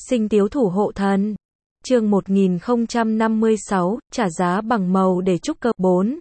Sinh tiếu thủ hộ thần. Chương 1056, trả giá bằng màu để trúc cơ 4.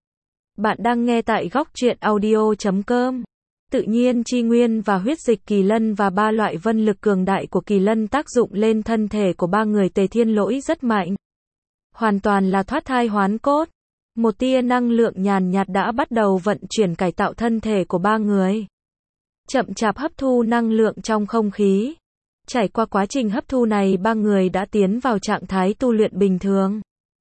Bạn đang nghe tại góc truyện audio.com. Tự nhiên chi nguyên và huyết dịch kỳ lân và ba loại vân lực cường đại của kỳ lân tác dụng lên thân thể của ba người Tề Thiên Lỗi rất mạnh. Hoàn toàn là thoát thai hoán cốt. Một tia năng lượng nhàn nhạt đã bắt đầu vận chuyển cải tạo thân thể của ba người. Chậm chạp hấp thu năng lượng trong không khí. Trải qua quá trình hấp thu này, ba người đã tiến vào trạng thái tu luyện bình thường.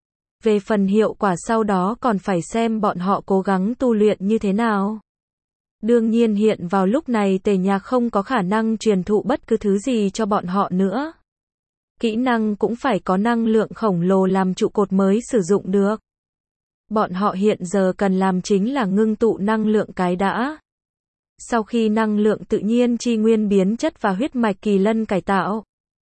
Về phần hiệu quả sau đó còn phải xem bọn họ cố gắng tu luyện như thế nào. Đương nhiên hiện vào lúc này Tề Nhạc không có khả năng truyền thụ bất cứ thứ gì cho bọn họ nữa. Kỹ năng cũng phải có năng lượng khổng lồ làm trụ cột mới sử dụng được. Bọn họ hiện giờ cần làm chính là ngưng tụ năng lượng cái đã. Sau khi năng lượng tự nhiên chi nguyên biến chất và huyết mạch kỳ lân cải tạo,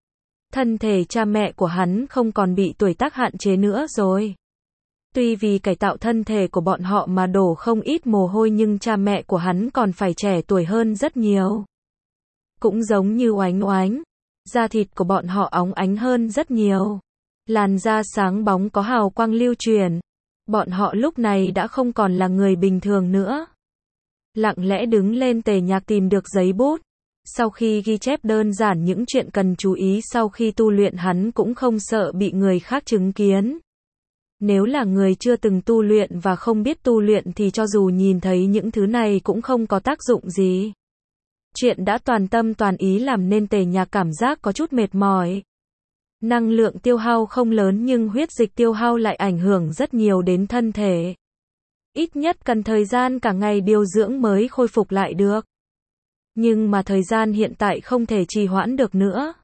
thân thể cha mẹ của hắn không còn bị tuổi tác hạn chế nữa rồi. Tuy vì cải tạo thân thể của bọn họ mà đổ không ít mồ hôi, nhưng cha mẹ của hắn còn phải trẻ tuổi hơn rất nhiều. Cũng giống như Oánh Oánh, da thịt của bọn họ óng ánh hơn rất nhiều. Làn da sáng bóng có hào quang lưu truyền. Bọn họ lúc này đã không còn là người bình thường nữa. Lặng lẽ đứng lên, Tề Nhạc tìm được giấy bút. Sau khi ghi chép đơn giản những chuyện cần chú ý sau khi tu luyện, hắn cũng không sợ bị người khác chứng kiến. Nếu là người chưa từng tu luyện và không biết tu luyện thì cho dù nhìn thấy những thứ này cũng không có tác dụng gì. Chuyện đã toàn tâm toàn ý làm nên Tề Nhạc cảm giác có chút mệt mỏi. Năng lượng tiêu hao không lớn nhưng huyết dịch tiêu hao lại ảnh hưởng rất nhiều đến thân thể. Ít nhất cần thời gian cả ngày điều dưỡng mới khôi phục lại được. Nhưng mà thời gian hiện tại không thể trì hoãn được nữa.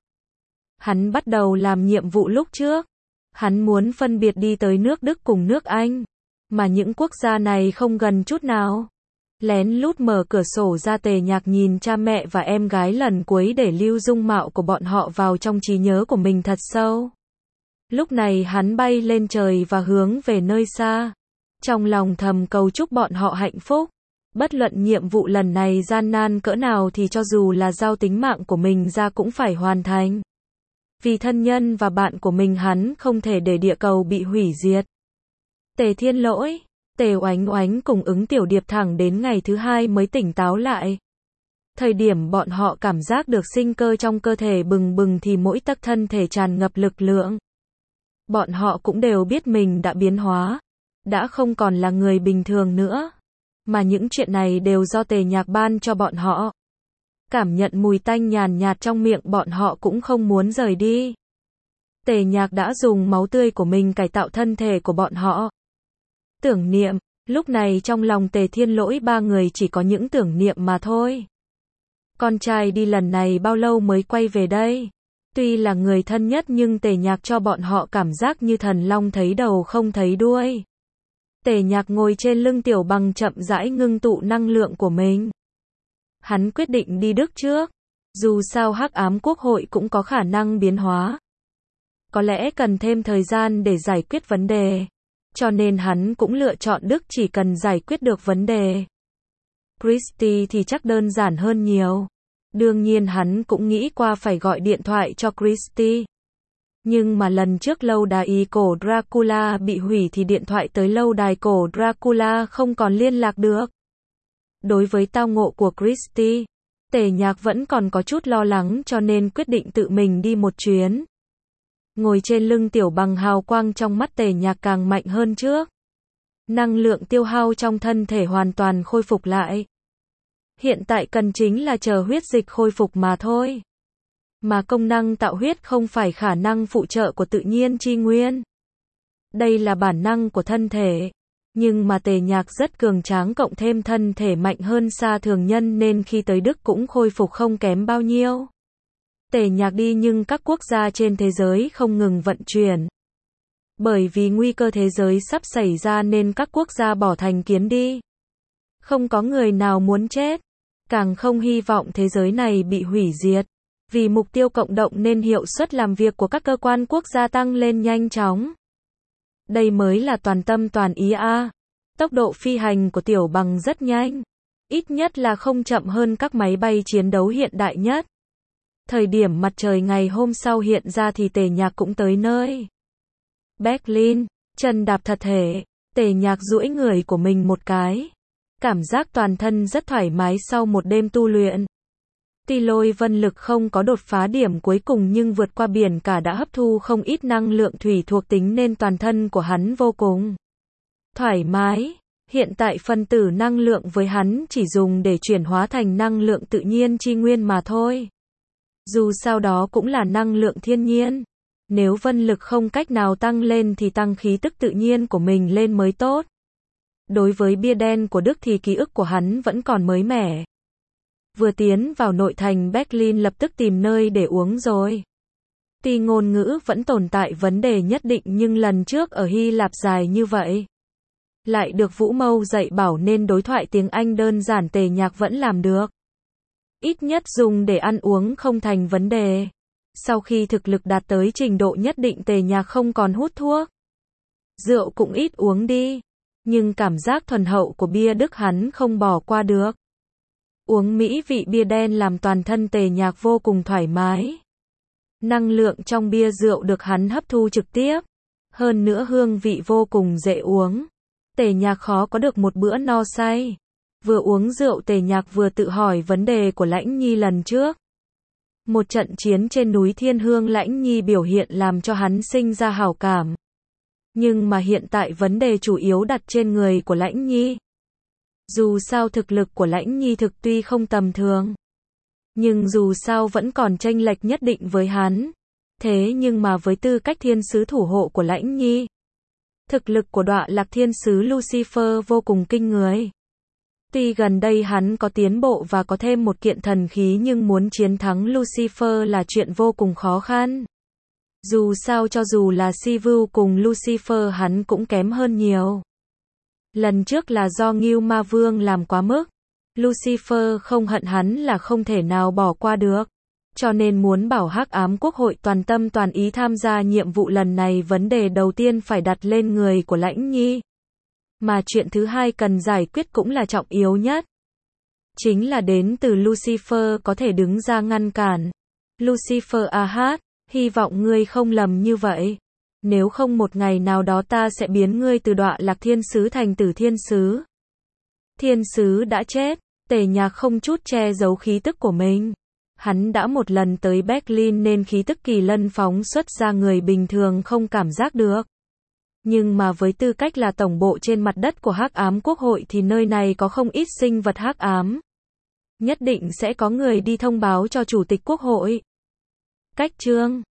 Hắn bắt đầu làm nhiệm vụ lúc trước. Hắn muốn phân biệt đi tới nước Đức cùng nước Anh. Mà những quốc gia này không gần chút nào. Lén lút mở cửa sổ ra, Tề Nhạc nhìn cha mẹ và em gái lần cuối để lưu dung mạo của bọn họ vào trong trí nhớ của mình thật sâu. Lúc này hắn bay lên trời và hướng về nơi xa. Trong lòng thầm cầu chúc bọn họ hạnh phúc. Bất luận nhiệm vụ lần này gian nan cỡ nào thì cho dù là giao tính mạng của mình ra cũng phải hoàn thành. Vì thân nhân và bạn của mình, hắn không thể để địa cầu bị hủy diệt. Tề Thiên Lỗi, Tề Oánh Oánh cùng Ứng Tiểu Điệp thẳng đến ngày thứ hai mới tỉnh táo lại. Thời điểm bọn họ cảm giác được sinh cơ trong cơ thể bừng bừng thì mỗi tấc thân thể tràn ngập lực lượng. Bọn họ cũng đều biết mình đã biến hóa. Đã không còn là người bình thường nữa. Mà những chuyện này đều do Tề Nhạc ban cho bọn họ. Cảm nhận mùi tanh nhàn nhạt trong miệng, bọn họ cũng không muốn rời đi. Tề Nhạc đã dùng máu tươi của mình cải tạo thân thể của bọn họ. Tưởng niệm, lúc này trong lòng Tề Thiên Lỗi ba người chỉ có những tưởng niệm mà thôi. Con trai đi lần này bao lâu mới quay về đây? Tuy là người thân nhất nhưng Tề Nhạc cho bọn họ cảm giác như thần long thấy đầu không thấy đuôi. Tề Nhạc ngồi trên lưng Tiểu Bằng chậm rãi ngưng tụ năng lượng của mình. Hắn quyết định đi Đức trước. Dù sao Hắc Ám Quốc hội cũng có khả năng biến hóa. Có lẽ cần thêm thời gian để giải quyết vấn đề. Cho nên hắn cũng lựa chọn Đức, chỉ cần giải quyết được vấn đề. Christy thì chắc đơn giản hơn nhiều. Đương nhiên hắn cũng nghĩ qua phải gọi điện thoại cho Christy. Nhưng mà lần trước lâu đài cổ Dracula bị hủy thì điện thoại tới lâu đài cổ Dracula không còn liên lạc được. Đối với tao ngộ của Christy, Tề Nhạc vẫn còn có chút lo lắng cho nên quyết định tự mình đi một chuyến. Ngồi trên lưng Tiểu Bằng, hào quang trong mắt Tề Nhạc càng mạnh hơn trước. Năng lượng tiêu hao trong thân thể hoàn toàn khôi phục lại. Hiện tại cần chính là chờ huyết dịch khôi phục mà thôi. Mà công năng tạo huyết không phải khả năng phụ trợ của tự nhiên chi nguyên. Đây là bản năng của thân thể. Nhưng mà Tề Nhạc rất cường tráng cộng thêm thân thể mạnh hơn xa thường nhân nên khi tới Đức cũng khôi phục không kém bao nhiêu. Tề Nhạc đi nhưng các quốc gia trên thế giới không ngừng vận chuyển. Bởi vì nguy cơ thế giới sắp xảy ra nên các quốc gia bỏ thành kiến đi. Không có người nào muốn chết. Càng không hy vọng thế giới này bị hủy diệt. Vì mục tiêu cộng đồng nên hiệu suất làm việc của các cơ quan quốc gia tăng lên nhanh chóng. Đây mới là toàn tâm toàn ý a. Tốc độ phi hành của Tiểu Bằng rất nhanh. Ít nhất là không chậm hơn các máy bay chiến đấu hiện đại nhất. Thời điểm mặt trời ngày hôm sau hiện ra thì Tề Nhạc cũng tới nơi Berlin, chân đạp thật thể, Tề Nhạc duỗi người của mình một cái. Cảm giác toàn thân rất thoải mái sau một đêm tu luyện. Tuy lôi vân lực không có đột phá điểm cuối cùng nhưng vượt qua biển cả đã hấp thu không ít năng lượng thủy thuộc tính nên toàn thân của hắn vô cùng thoải mái. Hiện tại phân tử năng lượng với hắn chỉ dùng để chuyển hóa thành năng lượng tự nhiên chi nguyên mà thôi. Dù sao đó cũng là năng lượng thiên nhiên. Nếu vân lực không cách nào tăng lên thì tăng khí tức tự nhiên của mình lên mới tốt. Đối với bia đen của Đức thì ký ức của hắn vẫn còn mới mẻ. Vừa tiến vào nội thành Berlin lập tức tìm nơi để uống rồi. Tuy ngôn ngữ vẫn tồn tại vấn đề nhất định nhưng lần trước ở Hy Lạp dài như vậy. Lại được Vũ Mâu dạy bảo nên đối thoại tiếng Anh đơn giản Tề Nhạc vẫn làm được. Ít nhất dùng để ăn uống không thành vấn đề. Sau khi thực lực đạt tới trình độ nhất định Tề Nhạc không còn hút thuốc. Rượu cũng ít uống đi. Nhưng cảm giác thuần hậu của bia Đức hắn không bỏ qua được. Uống mỹ vị bia đen làm toàn thân Tề Nhạc vô cùng thoải mái. Năng lượng trong bia rượu được hắn hấp thu trực tiếp. Hơn nữa hương vị vô cùng dễ uống. Tề Nhạc khó có được một bữa no say. Vừa uống rượu Tề Nhạc vừa tự hỏi vấn đề của Lãnh Nhi lần trước. Một trận chiến trên núi Thiên Hương Lãnh Nhi biểu hiện làm cho hắn sinh ra hảo cảm. Nhưng mà hiện tại vấn đề chủ yếu đặt trên người của Lãnh Nhi. Dù sao thực lực của Lãnh Nhi thực tuy không tầm thường. Nhưng dù sao vẫn còn chênh lệch nhất định với hắn. Thế nhưng mà với tư cách thiên sứ thủ hộ của Lãnh Nhi. Thực lực của Đọa Lạc Thiên sứ Lucifer vô cùng kinh người. Tuy gần đây hắn có tiến bộ và có thêm một kiện thần khí nhưng muốn chiến thắng Lucifer là chuyện vô cùng khó khăn. Dù sao cho dù là Sivu cùng Lucifer hắn cũng kém hơn nhiều. Lần trước là do Ngưu Ma Vương làm quá mức. Lucifer không hận hắn là không thể nào bỏ qua được. Cho nên muốn bảo Hắc Ám Quốc hội toàn tâm toàn ý tham gia nhiệm vụ lần này vấn đề đầu tiên phải đặt lên người của Lãnh Nhi. Mà chuyện thứ hai cần giải quyết cũng là trọng yếu nhất. Chính là đến từ Lucifer có thể đứng ra ngăn cản. Lucifer hát, hy vọng ngươi không lầm như vậy. Nếu không một ngày nào đó ta sẽ biến ngươi từ Đọa Lạc Thiên sứ thành Tử Thiên sứ. Thiên sứ đã chết, Tề Nhạc không chút che giấu khí tức của mình. Hắn đã một lần tới Berlin nên khí tức kỳ lân phóng xuất ra người bình thường không cảm giác được. Nhưng mà với tư cách là tổng bộ trên mặt đất của Hắc Ám Quốc hội thì nơi này có không ít sinh vật hắc ám. Nhất định sẽ có người đi thông báo cho Chủ tịch Quốc hội. Cách chương